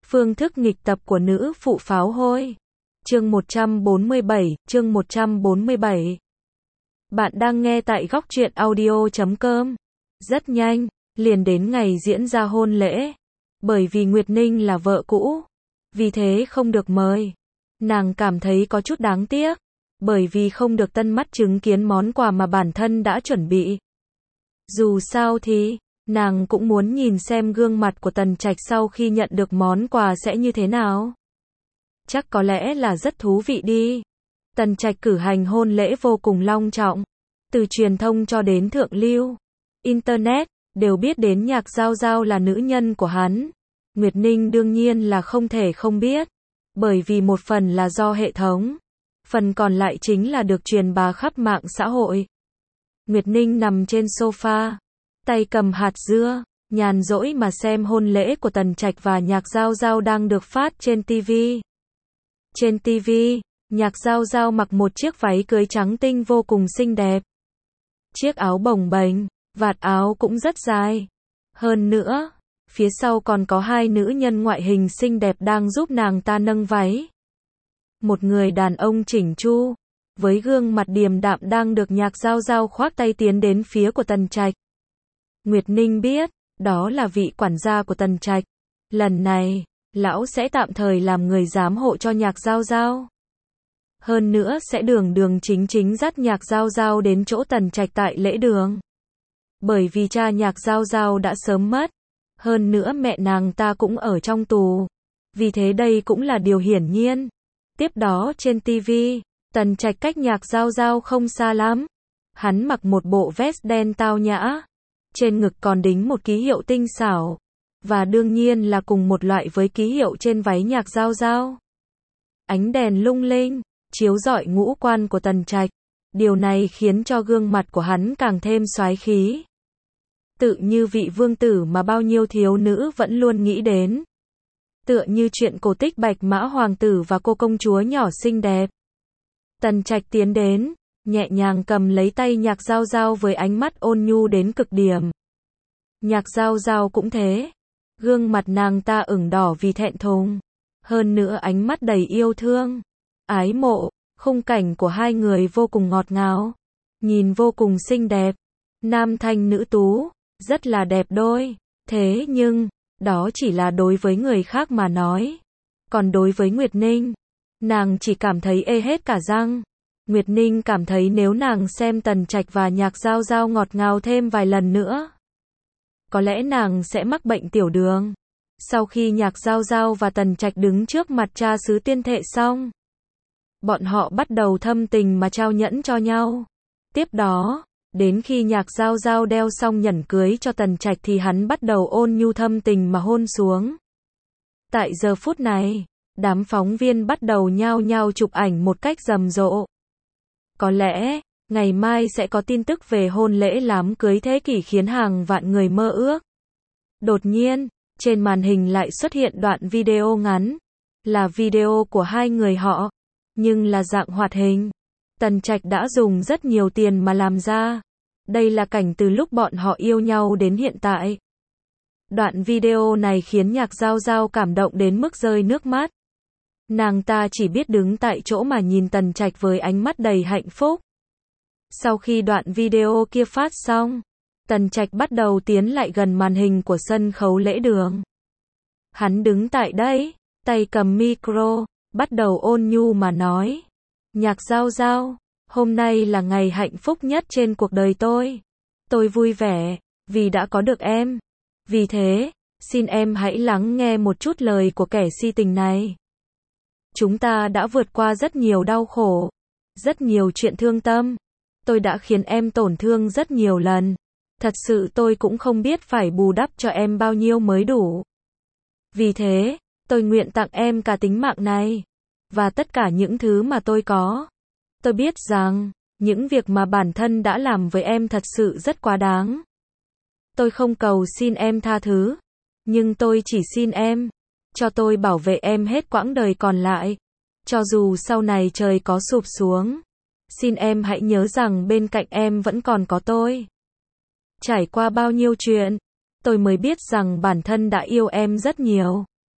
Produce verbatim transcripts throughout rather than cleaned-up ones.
Phương thức nghịch tập của nữ phụ pháo hôi. Chương một trăm bốn mươi bảy, chương một trăm bốn mươi bảy. Bạn đang nghe tại góc truyện audio chấm com. Rất nhanh, liền đến ngày diễn ra hôn lễ. Bởi vì Nguyệt Ninh là vợ cũ, vì thế không được mời. Nàng cảm thấy có chút đáng tiếc, bởi vì không được tân mắt chứng kiến món quà mà bản thân đã chuẩn bị. Dù sao thì, nàng cũng muốn nhìn xem gương mặt của Tần Trạch sau khi nhận được món quà sẽ như thế nào. Chắc có lẽ là rất thú vị đi. Tần Trạch cử hành hôn lễ vô cùng long trọng. Từ truyền thông cho đến thượng lưu, Internet, đều biết đến Nhạc Giao Giao là nữ nhân của hắn. Nguyệt Ninh đương nhiên là không thể không biết. Bởi vì một phần là do hệ thống, phần còn lại chính là được truyền bá khắp mạng xã hội. Nguyệt Ninh nằm trên sofa, tay cầm hạt dưa, nhàn rỗi mà xem hôn lễ của Tần Trạch và Nhạc Giao Giao đang được phát trên ti vi. Trên ti vi, Nhạc Giao Giao mặc một chiếc váy cưới trắng tinh vô cùng xinh đẹp. Chiếc áo bồng bềnh, vạt áo cũng rất dài. Hơn nữa, phía sau còn có hai nữ nhân ngoại hình xinh đẹp đang giúp nàng ta nâng váy. Một người đàn ông chỉnh chu, với gương mặt điềm đạm đang được Nhạc Giao Giao khoác tay tiến đến phía của Tần Trạch. Nguyệt Ninh biết, đó là vị quản gia của Tần Trạch. Lần này, lão sẽ tạm thời làm người giám hộ cho Nhạc Giao Giao. Hơn nữa sẽ đường đường chính chính dắt Nhạc Giao Giao đến chỗ Tần Trạch tại lễ đường. Bởi vì cha Nhạc Giao Giao đã sớm mất. Hơn nữa mẹ nàng ta cũng ở trong tù. Vì thế đây cũng là điều hiển nhiên. Tiếp đó trên ti vi, Tần Trạch cách Nhạc Giao Giao không xa lắm. Hắn mặc một bộ vest đen tao nhã. Trên ngực còn đính một ký hiệu tinh xảo. Và đương nhiên là cùng một loại với ký hiệu trên váy Nhạc Giao Giao. Ánh đèn lung linh, chiếu rọi ngũ quan của Tần Trạch. Điều này khiến cho gương mặt của hắn càng thêm soái khí. Tự như vị vương tử mà bao nhiêu thiếu nữ vẫn luôn nghĩ đến. Tựa như chuyện cổ tích Bạch Mã Hoàng tử và cô công chúa nhỏ xinh đẹp. Tần Trạch tiến đến, nhẹ nhàng cầm lấy tay Nhạc Giao Giao với ánh mắt ôn nhu đến cực điểm. Nhạc Giao Giao cũng thế. Gương mặt nàng ta ửng đỏ vì thẹn thùng. Hơn nữa ánh mắt đầy yêu thương, ái mộ, khung cảnh của hai người vô cùng ngọt ngào. Nhìn vô cùng xinh đẹp. Nam thanh nữ tú, rất là đẹp đôi. Thế nhưng, đó chỉ là đối với người khác mà nói. Còn đối với Nguyệt Ninh, nàng chỉ cảm thấy ê hết cả răng. Nguyệt Ninh cảm thấy nếu nàng xem Tần Trạch và Nhạc Giao Giao ngọt ngào thêm vài lần nữa, có lẽ nàng sẽ mắc bệnh tiểu đường. Sau khi Nhạc Giao Giao và Tần Trạch đứng trước mặt cha xứ tuyên thệ xong, bọn họ bắt đầu thâm tình mà trao nhẫn cho nhau. Tiếp đó, đến khi Nhạc Giao Giao đeo xong nhẫn cưới cho Tần Trạch thì hắn bắt đầu ôn nhu thâm tình mà hôn xuống. Tại giờ phút này, đám phóng viên bắt đầu nhao nhao chụp ảnh một cách rầm rộ. Có lẽ, ngày mai sẽ có tin tức về hôn lễ đám cưới thế kỷ khiến hàng vạn người mơ ước. Đột nhiên, trên màn hình lại xuất hiện đoạn video ngắn. Là video của hai người họ, nhưng là dạng hoạt hình. Tần Trạch đã dùng rất nhiều tiền mà làm ra. Đây là cảnh từ lúc bọn họ yêu nhau đến hiện tại. Đoạn video này khiến Nhạc Giao Giao cảm động đến mức rơi nước mắt. Nàng ta chỉ biết đứng tại chỗ mà nhìn Tần Trạch với ánh mắt đầy hạnh phúc. Sau khi đoạn video kia phát xong, Tần Trạch bắt đầu tiến lại gần màn hình của sân khấu lễ đường. Hắn đứng tại đấy, tay cầm micro, bắt đầu ôn nhu mà nói. Nhạc Giao Giao, hôm nay là ngày hạnh phúc nhất trên cuộc đời tôi. Tôi vui vẻ, vì đã có được em. Vì thế, xin em hãy lắng nghe một chút lời của kẻ si tình này. Chúng ta đã vượt qua rất nhiều đau khổ, rất nhiều chuyện thương tâm. Tôi đã khiến em tổn thương rất nhiều lần. Thật sự tôi cũng không biết phải bù đắp cho em bao nhiêu mới đủ. Vì thế, tôi nguyện tặng em cả tính mạng này. Và tất cả những thứ mà tôi có. Tôi biết rằng, những việc mà bản thân đã làm với em thật sự rất quá đáng. Tôi không cầu xin em tha thứ. Nhưng tôi chỉ xin em, cho tôi bảo vệ em hết quãng đời còn lại. Cho dù sau này trời có sụp xuống, xin em hãy nhớ rằng bên cạnh em vẫn còn có tôi. Trải qua bao nhiêu chuyện, tôi mới biết rằng bản thân đã yêu em rất nhiều.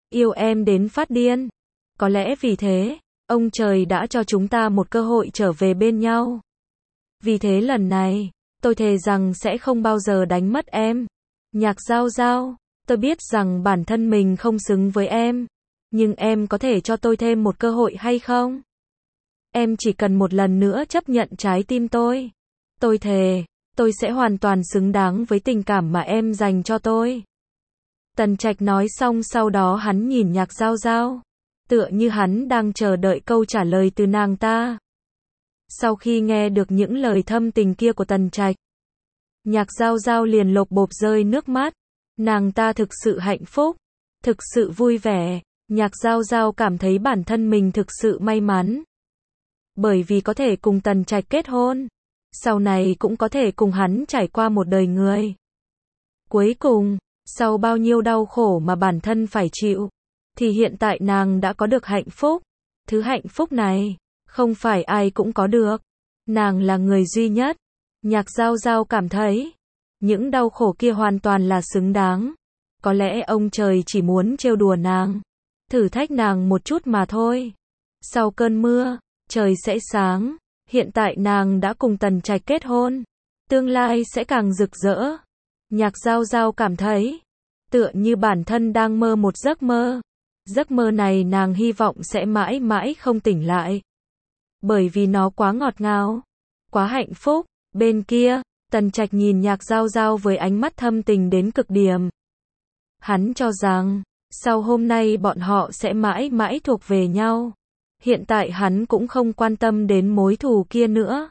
yêu em đến phát điên. Có lẽ vì thế, ông trời đã cho chúng ta một cơ hội trở về bên nhau. Vì thế lần này, tôi thề rằng sẽ không bao giờ đánh mất em. Nhạc Giao Giao, tôi biết rằng bản thân mình không xứng với em, nhưng em có thể cho tôi thêm một cơ hội hay không? Em chỉ cần một lần nữa chấp nhận trái tim tôi. Tôi thề, tôi sẽ hoàn toàn xứng đáng với tình cảm mà em dành cho tôi. Tần Trạch nói xong sau đó hắn nhìn Nhạc Giao Giao, tựa như hắn đang chờ đợi câu trả lời từ nàng ta. Sau khi nghe được những lời thâm tình kia của Tần Trạch, Nhạc Giao Giao liền lộp bộp rơi nước mắt. Nàng ta thực sự hạnh phúc, thực sự vui vẻ. Nhạc Giao Giao cảm thấy bản thân mình thực sự may mắn. Bởi vì có thể cùng Tần Trạch kết hôn, sau này cũng có thể cùng hắn trải qua một đời người. Cuối cùng, sau bao nhiêu đau khổ mà bản thân phải chịu, thì hiện tại nàng đã có được hạnh phúc. Thứ hạnh phúc này, không phải ai cũng có được. Nàng là người duy nhất. Nhạc Giao Giao cảm thấy, những đau khổ kia hoàn toàn là xứng đáng. Có lẽ ông trời chỉ muốn trêu đùa nàng, thử thách nàng một chút mà thôi. Sau cơn mưa, trời sẽ sáng. Hiện tại nàng đã cùng Tần Trạch kết hôn, tương lai sẽ càng rực rỡ. Nhạc Giao Giao cảm thấy, tựa như bản thân đang mơ một giấc mơ. Giấc mơ này nàng hy vọng sẽ mãi mãi không tỉnh lại. Bởi vì nó quá ngọt ngào, quá hạnh phúc. Bên kia, Tần Trạch nhìn Nhạc Giao Giao với ánh mắt thâm tình đến cực điểm. Hắn cho rằng, sau hôm nay bọn họ sẽ mãi mãi thuộc về nhau. Hiện tại hắn cũng không quan tâm đến mối thù kia nữa.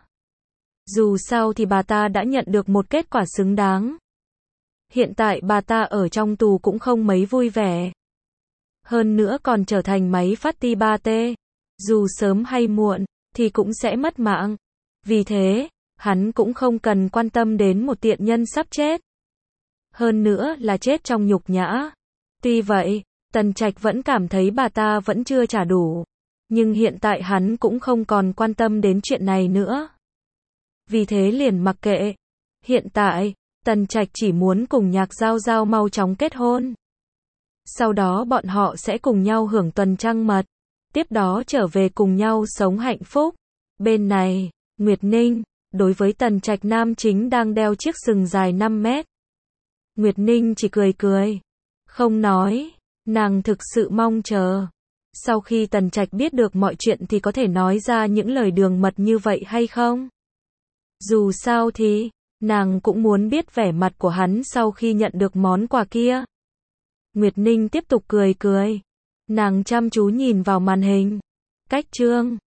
Dù sao thì bà ta đã nhận được một kết quả xứng đáng. Hiện tại bà ta ở trong tù cũng không mấy vui vẻ. Hơn nữa còn trở thành máy phát ti ba T. Dù sớm hay muộn, thì cũng sẽ mất mạng. Vì thế, hắn cũng không cần quan tâm đến một tiện nhân sắp chết. Hơn nữa là chết trong nhục nhã. Tuy vậy, Tần Trạch vẫn cảm thấy bà ta vẫn chưa trả đủ. Nhưng hiện tại hắn cũng không còn quan tâm đến chuyện này nữa. Vì thế liền mặc kệ. Hiện tại, Tần Trạch chỉ muốn cùng Nhạc Giao Giao mau chóng kết hôn. Sau đó bọn họ sẽ cùng nhau hưởng tuần trăng mật. Tiếp đó trở về cùng nhau sống hạnh phúc. Bên này, Nguyệt Ninh, đối với Tần Trạch nam chính đang đeo chiếc sừng dài năm mét. Nguyệt Ninh chỉ cười cười, không nói. Nàng thực sự mong chờ. Sau khi Tần Trạch biết được mọi chuyện thì có thể nói ra những lời đường mật như vậy hay không? Dù sao thì, nàng cũng muốn biết vẻ mặt của hắn sau khi nhận được món quà kia. Nguyệt Ninh tiếp tục cười cười. Nàng chăm chú nhìn vào màn hình. Cách chương